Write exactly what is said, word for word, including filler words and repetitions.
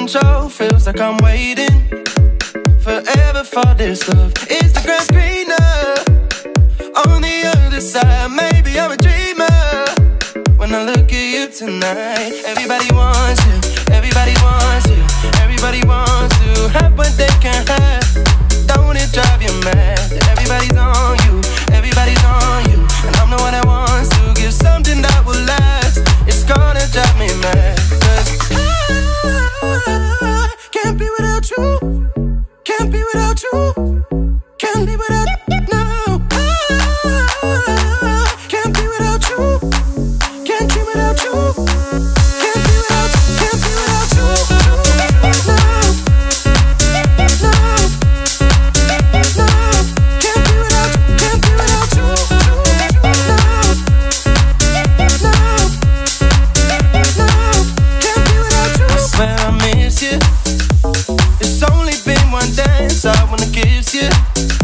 control. Feels like I'm waiting forever for this love. Is the grass greener on the other side? Maybe I'm a dreamer when I look at you tonight. Everybody wants you, everybody wants you, everybody wants to have what they can't have. Don't it drive you mad? Everybody's on you, everybody's on you, and I'm the one that wants to give something that will last. It's gonna drive me mad, 'cause I can't be without you, can't be without you, can't be without you, no. I can't be without you, can't be without you, can't be without, can't be without you, no, no, no, can't be without, can't be without you, no, no, no, can't be without you. I swear I miss you. It's only been one dance I wanna kiss you.